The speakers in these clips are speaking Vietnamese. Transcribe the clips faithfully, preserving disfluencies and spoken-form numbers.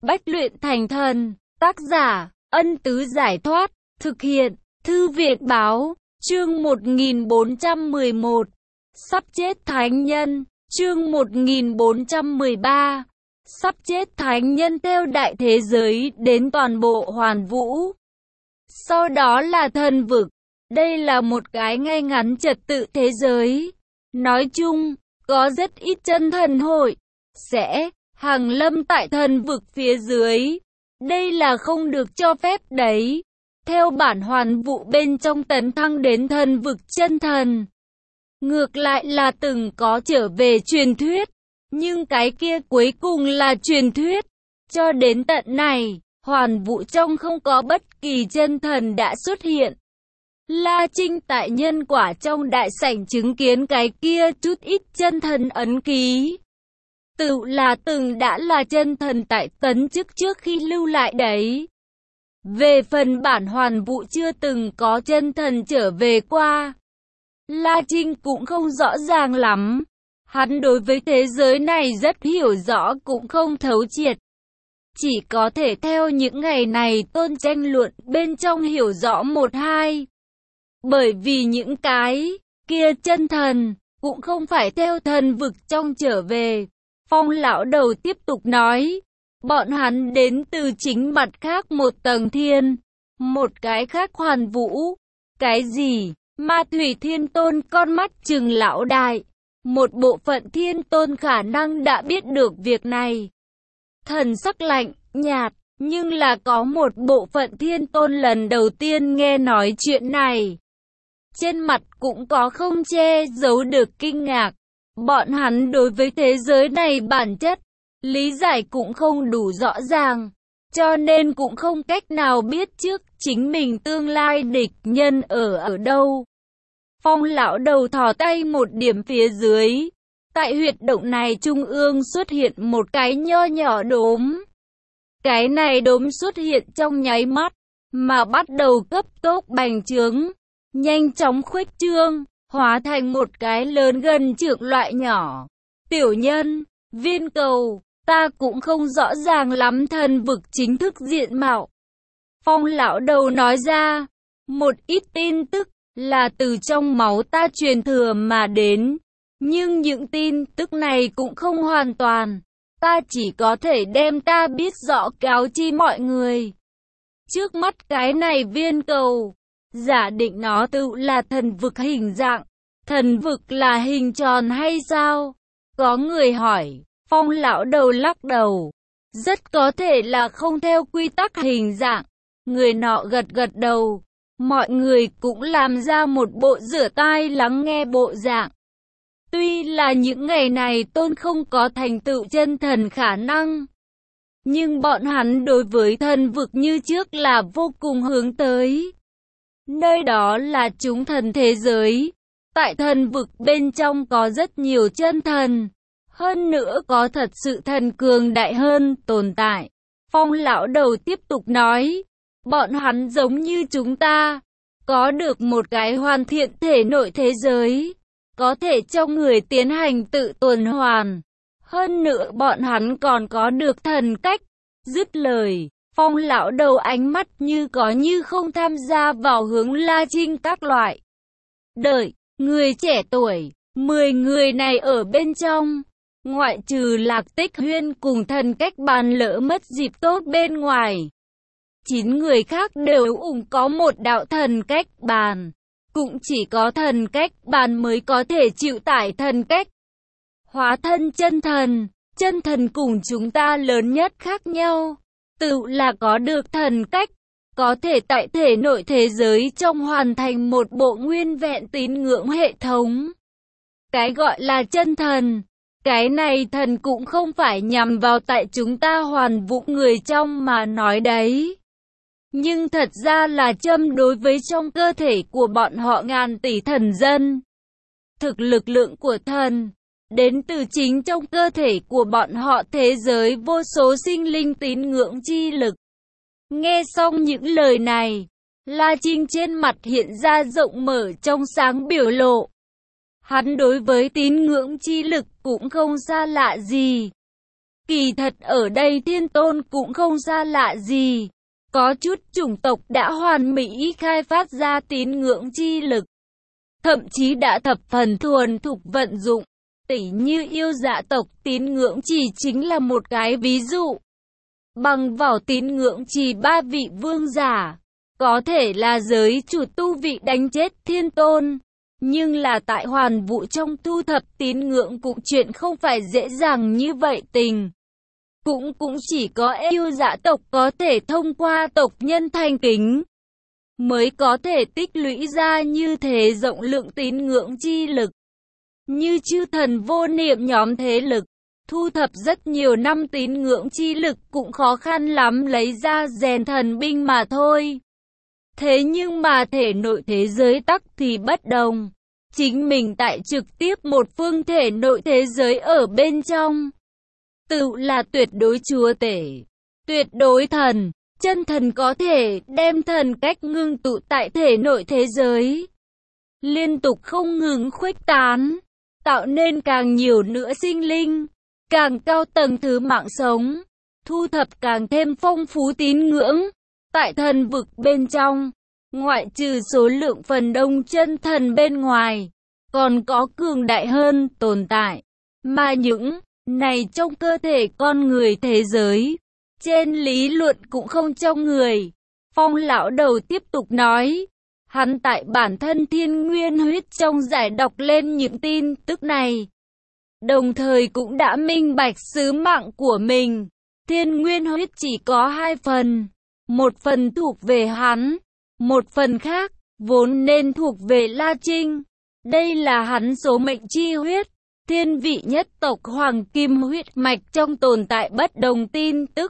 Bách luyện thành thần. Tác giả, Ân Tứ Giải Thoát. Thực hiện, Thư viện Báo. Chương một nghìn bốn trăm mười một. Sắp chết thánh nhân. Chương một nghìn bốn trăm mười ba. Sắp chết thánh nhân theo đại thế giới đến toàn bộ hoàn vũ. Sau đó là thần vực. Đây là một cái ngay ngắn trật tự thế giới. Nói chung, có rất ít chân thần hội sẽ hàng lâm tại thần vực phía dưới. Đây là không được cho phép đấy. Theo bản hoàn vũ bên trong tấn thăng đến thần vực chân thần. Ngược lại là từng có trở về truyền thuyết. Nhưng cái kia cuối cùng là truyền thuyết. Cho đến tận này, hoàn vũ trong không có bất kỳ chân thần đã xuất hiện. La Trinh tại nhân quả trong đại sảnh chứng kiến cái kia chút ít chân thần ấn ký. Tự là từng đã là chân thần tại tấn chức trước khi lưu lại đấy. Về phần bản hoàn vũ chưa từng có chân thần trở về qua. La Trinh cũng không rõ ràng lắm. Hắn đối với thế giới này rất hiểu rõ cũng không thấu triệt. Chỉ có thể theo những ngày này tôn tranh luận bên trong hiểu rõ một hai. Bởi vì những cái kia chân thần cũng không phải theo thần vực trong trở về. Phong lão đầu tiếp tục nói. Bọn hắn đến từ chính mặt khác một tầng thiên. Một cái khác hoàn vũ. Cái gì? Ma Thủy Thiên Tôn con mắt trừng lão đại. Một bộ phận thiên tôn khả năng đã biết được việc này. Thần sắc lạnh, nhạt. Nhưng là có một bộ phận thiên tôn lần đầu tiên nghe nói chuyện này. Trên mặt cũng có không che giấu được kinh ngạc. Bọn hắn đối với thế giới này bản chất, lý giải cũng không đủ rõ ràng. Cho nên cũng không cách nào biết trước chính mình tương lai địch nhân ở ở đâu. Phong lão đầu thò tay một điểm phía dưới. Tại huyệt động này trung ương xuất hiện một cái nho nhỏ đốm. Cái này đốm xuất hiện trong nháy mắt, mà bắt đầu cấp tốc bành trướng. Nhanh chóng khuếch trương, hóa thành một cái lớn gần trượng loại nhỏ. Tiểu nhân, viên cầu, ta cũng không rõ ràng lắm thần vực chính thức diện mạo. Phong lão đầu nói ra, một ít tin tức là từ trong máu ta truyền thừa mà đến. Nhưng những tin tức này cũng không hoàn toàn. Ta chỉ có thể đem ta biết rõ cáo chi mọi người. Trước mắt cái này viên cầu, giả định nó tự là thần vực hình dạng. Thần vực là hình tròn hay sao? Có người hỏi. Phong lão đầu lắc đầu. Rất có thể là không theo quy tắc hình dạng. Người nọ gật gật đầu. Mọi người cũng làm ra một bộ rửa tai lắng nghe bộ dạng. Tuy là những ngày này tôn không có thành tựu chân thần khả năng. Nhưng bọn hắn đối với thần vực như trước là vô cùng hướng tới. Nơi đó là chúng thần thế giới. Tại thần vực bên trong có rất nhiều chân thần. Hơn nữa có thật sự thần cường đại hơn tồn tại. Phong lão đầu tiếp tục nói. Bọn hắn giống như chúng ta. Có được một cái hoàn thiện thể nội thế giới. Có thể cho người tiến hành tự tuần hoàn. Hơn nữa bọn hắn còn có được thần cách. Dứt lời, Phong lão đầu ánh mắt như có như không tham gia vào hướng La Trinh các loại. Đợi, người trẻ tuổi, mười người này ở bên trong. Ngoại trừ Lạc Tích Huyên cùng thần cách bàn lỡ mất dịp tốt bên ngoài. Chín người khác đều ủng có một đạo thần cách bàn. Cũng chỉ có thần cách bàn mới có thể chịu tải thần cách. Hóa thân chân thần, chân thần cùng chúng ta lớn nhất khác nhau. Tự là có được thần cách, có thể tại thể nội thế giới trong hoàn thành một bộ nguyên vẹn tín ngưỡng hệ thống. Cái gọi là chân thần, cái này thần cũng không phải nhằm vào tại chúng ta hoàn vũ người trong mà nói đấy. Nhưng thật ra là châm đối với trong cơ thể của bọn họ ngàn tỷ thần dân. Thực lực lượng của thần, đến từ chính trong cơ thể của bọn họ thế giới vô số sinh linh tín ngưỡng chi lực. Nghe xong những lời này, La Trinh trên mặt hiện ra rộng mở trong sáng biểu lộ. Hắn đối với tín ngưỡng chi lực cũng không xa lạ gì. Kỳ thật ở đây Thiên Tôn cũng không xa lạ gì. Có chút chủng tộc đã hoàn mỹ khai phát ra tín ngưỡng chi lực. Thậm chí đã thập phần thuần thục vận dụng. Tỉ như yêu dạ tộc tín ngưỡng chỉ chính là một cái ví dụ. Bằng vào tín ngưỡng chỉ ba vị vương giả, có thể là giới chủ tu vị đánh chết Thiên Tôn. Nhưng là tại hoàn vũ trong thu thập tín ngưỡng cũng chuyện không phải dễ dàng như vậy tình. Cũng cũng chỉ có yêu dạ tộc có thể thông qua tộc nhân thành kính, mới có thể tích lũy ra như thế rộng lượng tín ngưỡng chi lực. Như chư thần vô niệm nhóm thế lực, thu thập rất nhiều năm tín ngưỡng chi lực cũng khó khăn lắm lấy ra rèn thần binh mà thôi. Thế nhưng mà thể nội thế giới tắc thì bất đồng. Chính mình tại trực tiếp một phương thể nội thế giới ở bên trong. Tự là tuyệt đối chúa tể, tuyệt đối thần, chân thần có thể đem thần cách ngưng tụ tại thể nội thế giới. Liên tục không ngừng khuếch tán, tạo nên càng nhiều nữa sinh linh, càng cao tầng thứ mạng sống, thu thập càng thêm phong phú tín ngưỡng. Tại thần vực bên trong, ngoại trừ số lượng phần đông chân thần bên ngoài, còn có cường đại hơn tồn tại, mà những này trong cơ thể con người thế giới, trên lý luận cũng không trong người. Phong lão đầu tiếp tục nói, hắn tại bản thân thiên nguyên huyết trong giải đọc lên những tin tức này, đồng thời cũng đã minh bạch sứ mạng của mình. Thiên nguyên huyết chỉ có hai phần, một phần thuộc về hắn, một phần khác vốn nên thuộc về La Trinh. Đây là hắn số mệnh chi huyết, thiên vị nhất tộc hoàng kim huyết mạch trong tồn tại bất đồng tin tức.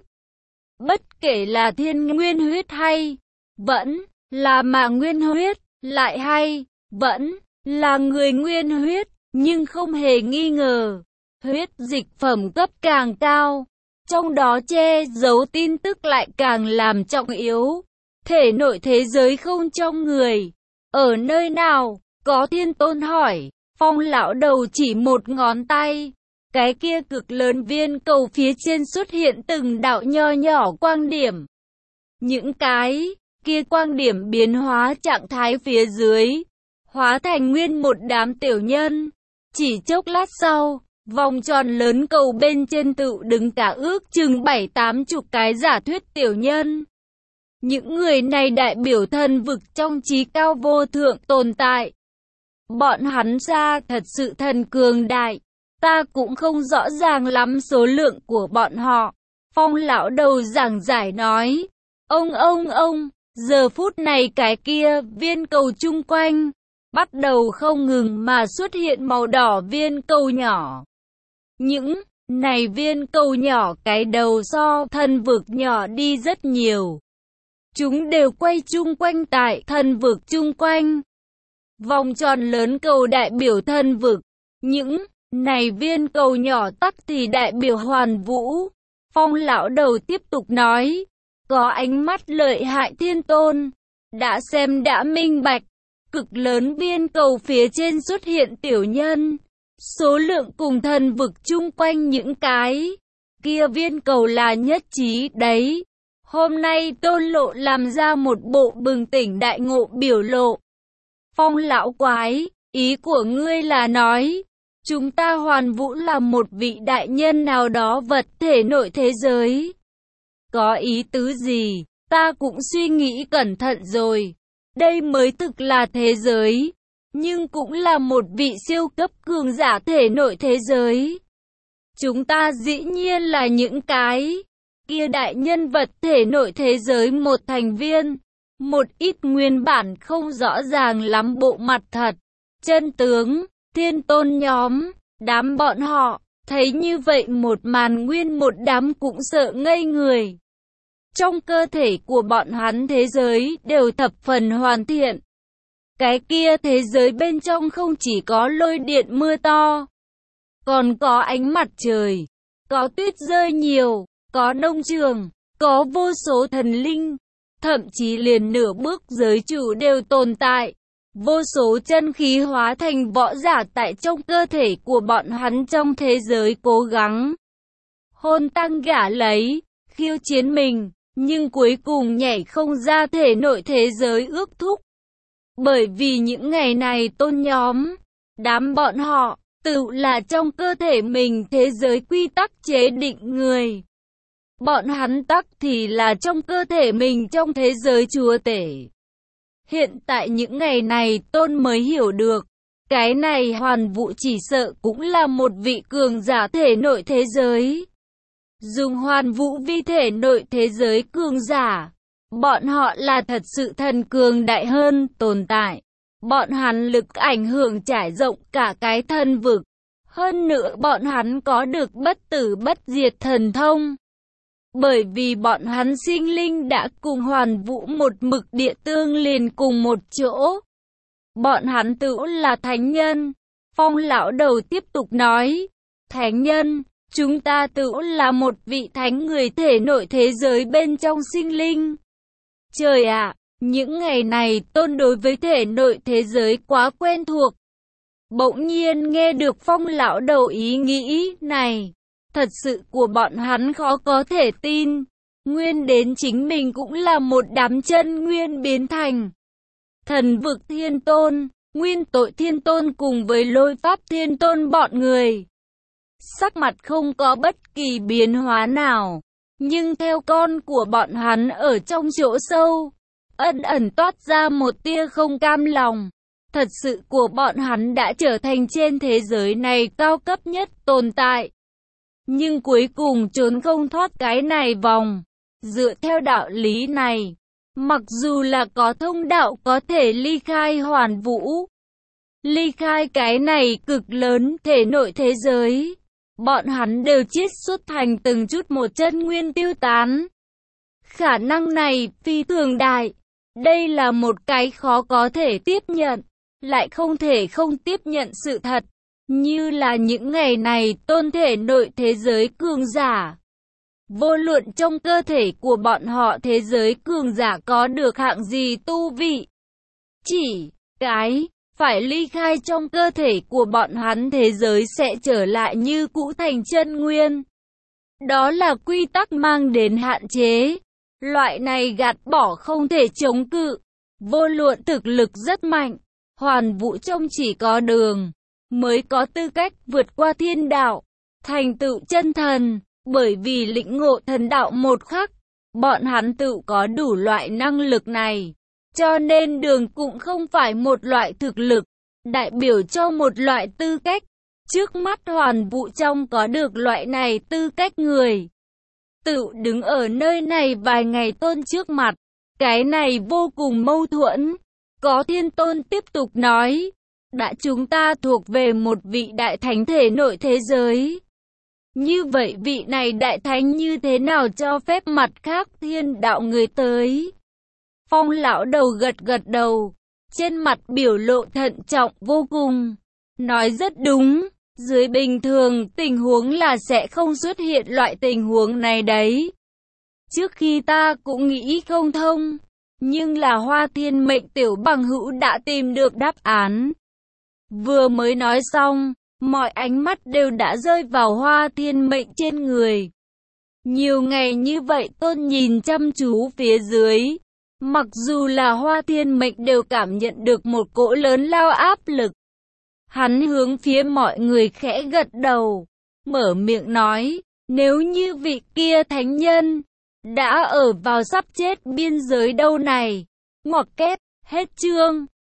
Bất kể là thiên nguyên huyết hay vẫn là mà nguyên huyết, lại hay vẫn là người nguyên huyết, nhưng không hề nghi ngờ, huyết dịch phẩm cấp càng cao, trong đó che giấu tin tức lại càng làm trọng yếu. Thể nội thế giới không trong người, ở nơi nào? Có Thiên Tôn hỏi. Phong lão đầu chỉ một ngón tay, cái kia cực lớn viên cầu phía trên xuất hiện từng đạo nho nhỏ quang điểm. Những cái kia quang điểm biến hóa trạng thái phía dưới, hóa thành nguyên một đám tiểu nhân. Chỉ chốc lát sau, vòng tròn lớn cầu bên trên tự đứng cả ước chừng bảy tám chục cái giả thuyết tiểu nhân. Những người này đại biểu thần vực trong trí cao vô thượng tồn tại. Bọn hắn ra thật sự thần cường đại, ta cũng không rõ ràng lắm số lượng của bọn họ. Phong lão đầu giảng giải nói, ông ông ông, giờ phút này cái kia viên cầu chung quanh, bắt đầu không ngừng mà xuất hiện màu đỏ viên cầu nhỏ. Những này viên cầu nhỏ cái đầu so thần vực nhỏ đi rất nhiều. Chúng đều quay chung quanh tại thần vực chung quanh. Vòng tròn lớn cầu đại biểu thần vực, những này viên cầu nhỏ tắc thì đại biểu hoàn vũ. Phong lão đầu tiếp tục nói, có ánh mắt lợi hại Thiên Tôn, đã xem đã minh bạch, cực lớn viên cầu phía trên xuất hiện tiểu nhân, số lượng cùng thần vực chung quanh những cái kia viên cầu là nhất trí đấy. Hôm nay Tôn Lộ làm ra một bộ bừng tỉnh đại ngộ biểu lộ. Phong lão quái, ý của ngươi là nói, chúng ta hoàn vũ là một vị đại nhân nào đó vật thể nội thế giới. Có ý tứ gì? Ta cũng suy nghĩ cẩn thận rồi. Đây mới thực là thế giới, nhưng cũng là một vị siêu cấp cường giả thể nội thế giới. Chúng ta dĩ nhiên là những cái kia đại nhân vật thể nội thế giới một thành viên. Một ít nguyên bản không rõ ràng lắm bộ mặt thật, chân tướng, Thiên Tôn nhóm, đám bọn họ, thấy như vậy một màn nguyên một đám cũng sợ ngây người. Trong cơ thể của bọn hắn thế giới đều thập phần hoàn thiện. Cái kia thế giới bên trong không chỉ có lôi điện mưa to, còn có ánh mặt trời, có tuyết rơi nhiều, có nông trường, có vô số thần linh. Thậm chí liền nửa bước giới chủ đều tồn tại. Vô số chân khí hóa thành võ giả tại trong cơ thể của bọn hắn trong thế giới cố gắng hôn tăng gả lấy, khiêu chiến mình, nhưng cuối cùng nhảy không ra thể nội thế giới ước thúc. Bởi vì những ngày này tôn nhóm, đám bọn họ, tự là trong cơ thể mình thế giới quy tắc chế định người. Bọn hắn tắc thì là trong cơ thể mình trong thế giới chúa tể. Hiện tại những ngày này tôn mới hiểu được, cái này Hoàn Vũ chỉ sợ cũng là một vị cường giả thể nội thế giới. Dùng Hoàn Vũ vi thể nội thế giới cường giả, bọn họ là thật sự thần cường đại hơn tồn tại. Bọn hắn lực ảnh hưởng trải rộng cả cái thân vực. Hơn nữa bọn hắn có được bất tử bất diệt thần thông. Bởi vì bọn hắn sinh linh đã cùng Hoàn Vũ một mực địa tương liền cùng một chỗ. Bọn hắn tự là thánh nhân. Phong lão đầu tiếp tục nói, thánh nhân, chúng ta tự là một vị thánh người thể nội thế giới bên trong sinh linh. Trời ạ, những ngày này tôn đối với thể nội thế giới quá quen thuộc. Bỗng nhiên nghe được phong lão đầu ý nghĩ này, thật sự của bọn hắn khó có thể tin. Nguyên đến chính mình cũng là một đám chân nguyên biến thành. Thần vực thiên tôn, nguyên tội thiên tôn cùng với lôi pháp thiên tôn bọn người. Sắc mặt không có bất kỳ biến hóa nào, nhưng theo con của bọn hắn ở trong chỗ sâu, ẩn ẩn toát ra một tia không cam lòng. Thật sự của bọn hắn đã trở thành trên thế giới này cao cấp nhất tồn tại. Nhưng cuối cùng trốn không thoát cái này vòng. Dựa theo đạo lý này, mặc dù là có thông đạo có thể ly khai Hoàn Vũ, ly khai cái này cực lớn thể nội thế giới, bọn hắn đều chiết xuất thành từng chút một chân nguyên tiêu tán. Khả năng này phi thường đại. Đây là một cái khó có thể tiếp nhận, lại không thể không tiếp nhận sự thật. Như là những ngày này tôn thể nội thế giới cường giả. Vô luận trong cơ thể của bọn họ thế giới cường giả có được hạng gì tu vị. Chỉ cái phải ly khai trong cơ thể của bọn hắn thế giới sẽ trở lại như cũ thành chân nguyên. Đó là quy tắc mang đến hạn chế. Loại này gạt bỏ không thể chống cự. Vô luận thực lực rất mạnh, Hoàn Vũ trong chỉ có đường mới có tư cách vượt qua thiên đạo, thành tựu chân thần. Bởi vì lĩnh ngộ thần đạo một khắc, bọn hắn tự có đủ loại năng lực này. Cho nên đường cũng không phải một loại thực lực, đại biểu cho một loại tư cách. Trước mắt Hoàn Vũ trong có được loại này tư cách người. Tự đứng ở nơi này vài ngày tôn trước mặt, cái này vô cùng mâu thuẫn. Có thiên tôn tiếp tục nói, đã chúng ta thuộc về một vị đại thánh thể nội thế giới. Như vậy vị này đại thánh như thế nào cho phép mặt khác thiên đạo người tới? Phong lão đầu gật gật đầu, trên mặt biểu lộ thận trọng vô cùng. Nói rất đúng, dưới bình thường tình huống là sẽ không xuất hiện loại tình huống này đấy. Trước khi ta cũng nghĩ không thông, nhưng là Hoa Thiên Mệnh tiểu bằng hữu đã tìm được đáp án. Vừa mới nói xong, mọi ánh mắt đều đã rơi vào Hoa Thiên Mệnh trên người. Nhiều ngày như vậy tôn nhìn chăm chú phía dưới. Mặc dù là Hoa Thiên Mệnh đều cảm nhận được một cỗ lớn lao áp lực. Hắn hướng phía mọi người khẽ gật đầu, mở miệng nói, nếu như vị kia thánh nhân đã ở vào sắp chết biên giới đâu này. Ngoặc kép, hết chương.